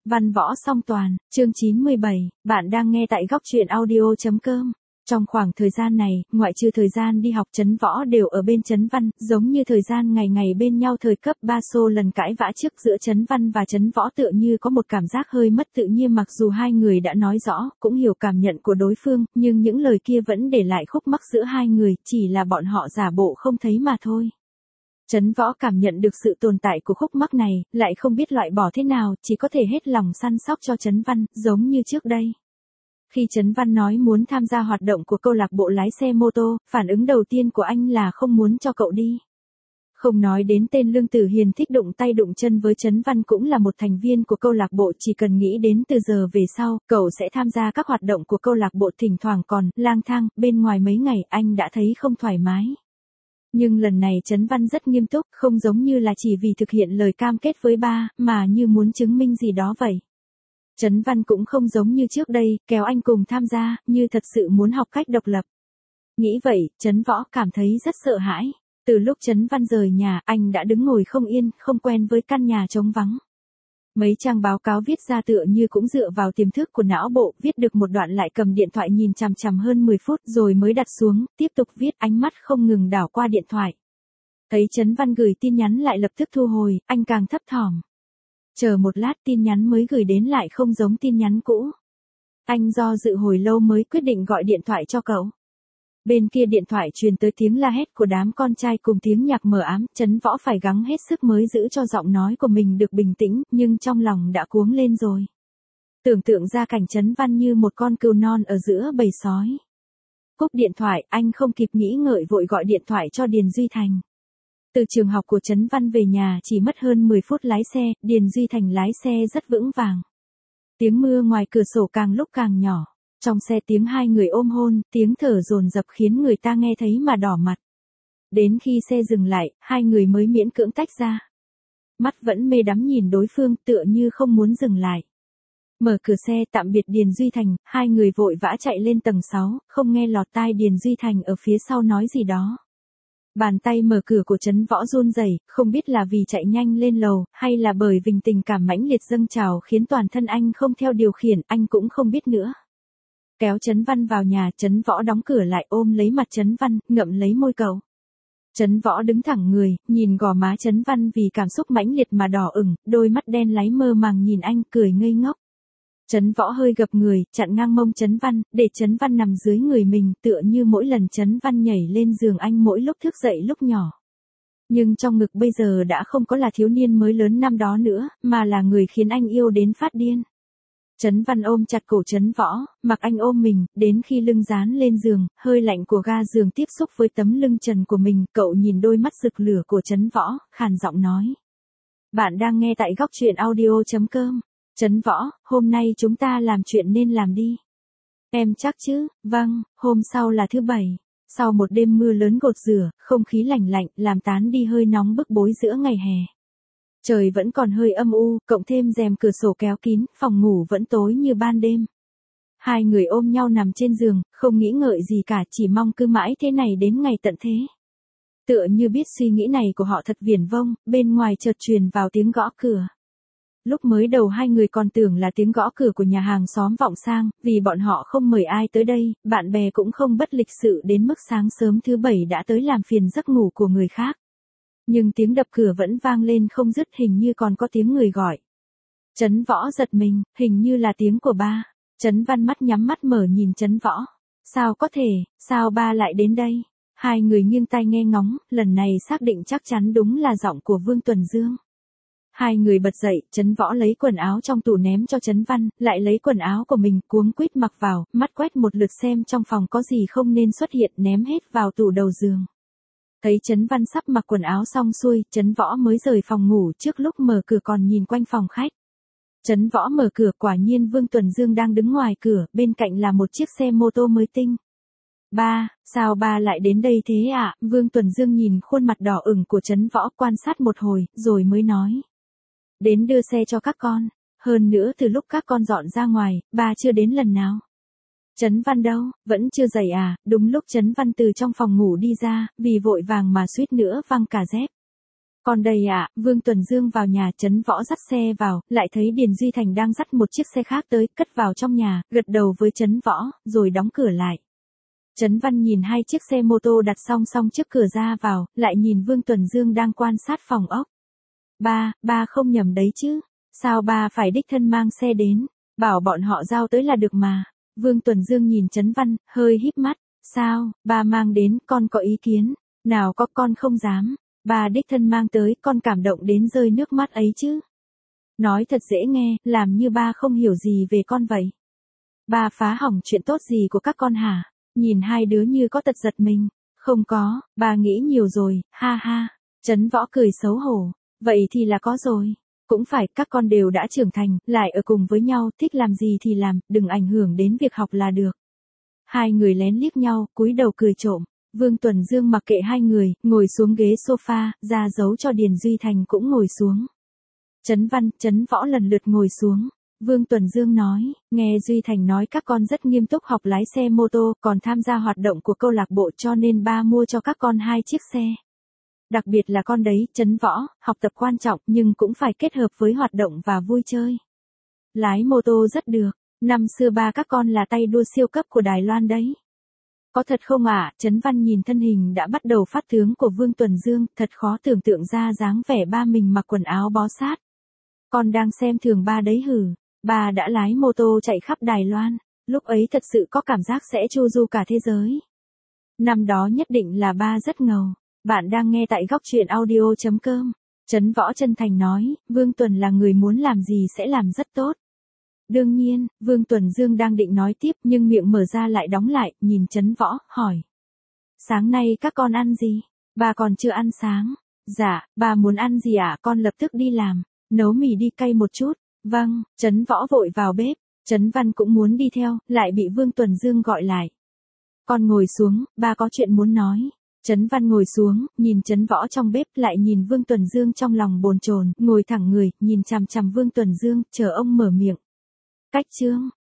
Văn võ song toàn, chương 97, bạn đang nghe tại góc truyện audio.com. Trong khoảng thời gian này, ngoại trừ thời gian đi học Trấn Võ đều ở bên Trấn Văn, giống như thời gian ngày ngày bên nhau thời cấp 3 xô lần cãi vã trước giữa Trấn Văn và Trấn Võ tựa như có một cảm giác hơi mất tự nhiên mặc dù hai người đã nói rõ, cũng hiểu cảm nhận của đối phương, nhưng những lời kia vẫn để lại khúc mắc giữa hai người, chỉ là bọn họ giả bộ không thấy mà thôi. Trấn Võ cảm nhận được sự tồn tại của khúc mắc này, lại không biết loại bỏ thế nào, chỉ có thể hết lòng săn sóc cho Trấn Văn, giống như trước đây. Khi Trấn Văn nói muốn tham gia hoạt động của câu lạc bộ lái xe mô tô, phản ứng đầu tiên của anh là không muốn cho cậu đi. Không nói đến tên Lương Tử Hiền thích đụng tay đụng chân với Trấn Văn cũng là một thành viên của câu lạc bộ, chỉ cần nghĩ đến từ giờ về sau, cậu sẽ tham gia các hoạt động của câu lạc bộ, thỉnh thoảng còn lang thang bên ngoài mấy ngày, anh đã thấy không thoải mái. Nhưng lần này Trấn Văn rất nghiêm túc, không giống như là chỉ vì thực hiện lời cam kết với ba, mà như muốn chứng minh gì đó vậy. Trấn Văn cũng không giống như trước đây, kéo anh cùng tham gia, như thật sự muốn học cách độc lập. Nghĩ vậy, Trấn Võ cảm thấy rất sợ hãi. Từ lúc Trấn Văn rời nhà, anh đã đứng ngồi không yên, không quen với căn nhà trống vắng. Mấy trang báo cáo viết ra tựa như cũng dựa vào tiềm thức của não bộ, viết được một đoạn lại cầm điện thoại nhìn chằm chằm hơn 10 phút rồi mới đặt xuống, tiếp tục viết, ánh mắt không ngừng đảo qua điện thoại. Thấy Trấn Văn gửi tin nhắn lại lập tức thu hồi, anh càng thấp thỏm. Chờ một lát tin nhắn mới gửi đến lại không giống tin nhắn cũ. Anh do dự hồi lâu mới quyết định gọi điện thoại cho cậu. Bên kia điện thoại truyền tới tiếng la hét của đám con trai cùng tiếng nhạc mờ ám, Trấn Võ phải gắng hết sức mới giữ cho giọng nói của mình được bình tĩnh, nhưng trong lòng đã cuống lên rồi. Tưởng tượng ra cảnh Trấn Văn như một con cừu non ở giữa bầy sói. Cúp điện thoại, anh không kịp nghĩ ngợi vội gọi điện thoại cho Điền Duy Thành. Từ trường học của Trấn Văn về nhà chỉ mất hơn 10 phút lái xe, Điền Duy Thành lái xe rất vững vàng. Tiếng mưa ngoài cửa sổ càng lúc càng nhỏ. Trong xe tiếng hai người ôm hôn, tiếng thở dồn dập khiến người ta nghe thấy mà đỏ mặt. Đến khi xe dừng lại, hai người mới miễn cưỡng tách ra. Mắt vẫn mê đắm nhìn đối phương tựa như không muốn dừng lại. Mở cửa xe tạm biệt Điền Duy Thành, hai người vội vã chạy lên tầng 6, không nghe lọt tai Điền Duy Thành ở phía sau nói gì đó. Bàn tay mở cửa của Trấn Võ run rẩy, không biết là vì chạy nhanh lên lầu, hay là bởi vì tình cảm mãnh liệt dâng trào khiến toàn thân anh không theo điều khiển, anh cũng không biết nữa. Kéo Trấn Văn vào nhà, Trấn Võ đóng cửa lại ôm lấy mặt Trấn Văn, ngậm lấy môi cậu. Trấn Võ đứng thẳng người, nhìn gò má Trấn Văn vì cảm xúc mãnh liệt mà đỏ ửng, đôi mắt đen láy mơ màng nhìn anh cười ngây ngốc. Trấn Võ hơi gập người, chặn ngang mông Trấn Văn, để Trấn Văn nằm dưới người mình tựa như mỗi lần Trấn Văn nhảy lên giường anh mỗi lúc thức dậy lúc nhỏ. Nhưng trong ngực bây giờ đã không có là thiếu niên mới lớn năm đó nữa, mà là người khiến anh yêu đến phát điên. Trấn Văn ôm chặt cổ Trấn Võ, mặc anh ôm mình, đến khi lưng dán lên giường, hơi lạnh của ga giường tiếp xúc với tấm lưng trần của mình, cậu nhìn đôi mắt rực lửa của Trấn Võ, khàn giọng nói. Bạn đang nghe tại góc truyện audio.com. Trấn Võ, hôm nay chúng ta làm chuyện nên làm đi. Em chắc chứ? Vâng, hôm sau là thứ Bảy. Sau một đêm mưa lớn gột rửa, không khí lạnh lạnh, làm tán đi hơi nóng bức bối giữa ngày hè. Trời vẫn còn hơi âm u, cộng thêm rèm cửa sổ kéo kín, phòng ngủ vẫn tối như ban đêm. Hai người ôm nhau nằm trên giường, không nghĩ ngợi gì cả, chỉ mong cứ mãi thế này đến ngày tận thế. Tựa như biết suy nghĩ này của họ thật viển vông, bên ngoài chợt truyền vào tiếng gõ cửa. Lúc mới đầu hai người còn tưởng là tiếng gõ cửa của nhà hàng xóm vọng sang, vì bọn họ không mời ai tới đây, bạn bè cũng không bất lịch sự đến mức sáng sớm thứ Bảy đã tới làm phiền giấc ngủ của người khác. Nhưng tiếng đập cửa vẫn vang lên không dứt, hình như còn có tiếng người gọi. Trấn Võ giật mình, hình như là tiếng của ba. Trấn Văn mắt nhắm mắt mở nhìn Trấn Võ. Sao có thể, sao ba lại đến đây? Hai người nghiêng tai nghe ngóng, lần này xác định chắc chắn đúng là giọng của Vương Tuần Dương. Hai người bật dậy, Trấn Võ lấy quần áo trong tủ ném cho Trấn Văn, lại lấy quần áo của mình cuống quýt mặc vào, mắt quét một lượt xem trong phòng có gì không nên xuất hiện, ném hết vào tủ đầu giường. Thấy Trấn Văn sắp mặc quần áo xong xuôi, Trấn Võ mới rời phòng ngủ, trước lúc mở cửa còn nhìn quanh phòng khách. Trấn Võ mở cửa, quả nhiên Vương Tuần Dương đang đứng ngoài cửa, bên cạnh là một chiếc xe mô tô mới tinh. Ba, sao ba lại đến đây thế ạ? Vương Tuần Dương nhìn khuôn mặt đỏ ửng của Trấn Võ quan sát một hồi, rồi mới nói. Đến đưa xe cho các con, hơn nữa từ lúc các con dọn ra ngoài, ba chưa đến lần nào. Trấn Văn đâu, vẫn chưa dậy à? Đúng lúc Trấn Văn từ trong phòng ngủ đi ra, vì vội vàng mà suýt nữa văng cả dép. Còn đây ạ, Vương Tuần Dương vào nhà, Trấn Võ dắt xe vào, lại thấy Điền Duy Thành đang dắt một chiếc xe khác tới, cất vào trong nhà, gật đầu với Trấn Võ, rồi đóng cửa lại. Trấn Văn nhìn hai chiếc xe mô tô đặt song song trước cửa ra vào, lại nhìn Vương Tuần Dương đang quan sát phòng ốc. Ba không nhầm đấy chứ, sao ba phải đích thân mang xe đến, bảo bọn họ giao tới là được mà. Vương Tuần Dương nhìn Trấn Văn, hơi híp mắt, sao, ba mang đến, con có ý kiến, nào có con không dám, ba đích thân mang tới, con cảm động đến rơi nước mắt ấy chứ. Nói thật dễ nghe, làm như ba không hiểu gì về con vậy. Ba phá hỏng chuyện tốt gì của các con hả? Nhìn hai đứa như có tật giật mình. Không có, ba nghĩ nhiều rồi, ha ha. Trấn Võ cười xấu hổ. Vậy thì là có rồi. Cũng phải, các con đều đã trưởng thành, lại ở cùng với nhau, thích làm gì thì làm, đừng ảnh hưởng đến việc học là được. Hai người lén liếc nhau, cúi đầu cười trộm. Vương Tuần Dương mặc kệ hai người, ngồi xuống ghế sofa, ra dấu cho Điền Duy Thành cũng ngồi xuống. Trấn Văn, Trấn Võ lần lượt ngồi xuống. Vương Tuần Dương nói, nghe Duy Thành nói các con rất nghiêm túc học lái xe mô tô, còn tham gia hoạt động của câu lạc bộ cho nên ba mua cho các con 2 chiếc xe. Đặc biệt là con đấy, Trấn Võ, học tập quan trọng nhưng cũng phải kết hợp với hoạt động và vui chơi. Lái mô tô rất được, năm xưa ba các con là tay đua siêu cấp của Đài Loan đấy. Có thật không ạ? Trấn Văn nhìn thân hình đã bắt đầu phát tướng của Vương Tuần Dương, thật khó tưởng tượng ra dáng vẻ ba mình mặc quần áo bó sát. Con đang xem thường ba đấy hử? Ba đã lái mô tô chạy khắp Đài Loan, lúc ấy thật sự có cảm giác sẽ chu du cả thế giới. Năm đó nhất định là ba rất ngầu. Bạn đang nghe tại góc truyện audio.com. Trấn Võ chân thành nói, Vương Tuần là người muốn làm gì sẽ làm rất tốt. Đương nhiên, Vương Tuần Dương đang định nói tiếp nhưng miệng mở ra lại đóng lại, nhìn Trấn Võ, hỏi. Sáng nay các con ăn gì? Bà còn chưa ăn sáng. Dạ, bà muốn ăn gì ạ? Con lập tức đi làm, nấu mì đi cay một chút. Vâng, Trấn Võ vội vào bếp, Trấn Văn cũng muốn đi theo, lại bị Vương Tuần Dương gọi lại. Con ngồi xuống, ba có chuyện muốn nói. Trấn Văn ngồi xuống, nhìn Trấn Võ trong bếp, lại nhìn Vương Tuần Dương trong lòng bồn chồn, ngồi thẳng người, nhìn chằm chằm Vương Tuần Dương, chờ ông mở miệng. Cách chương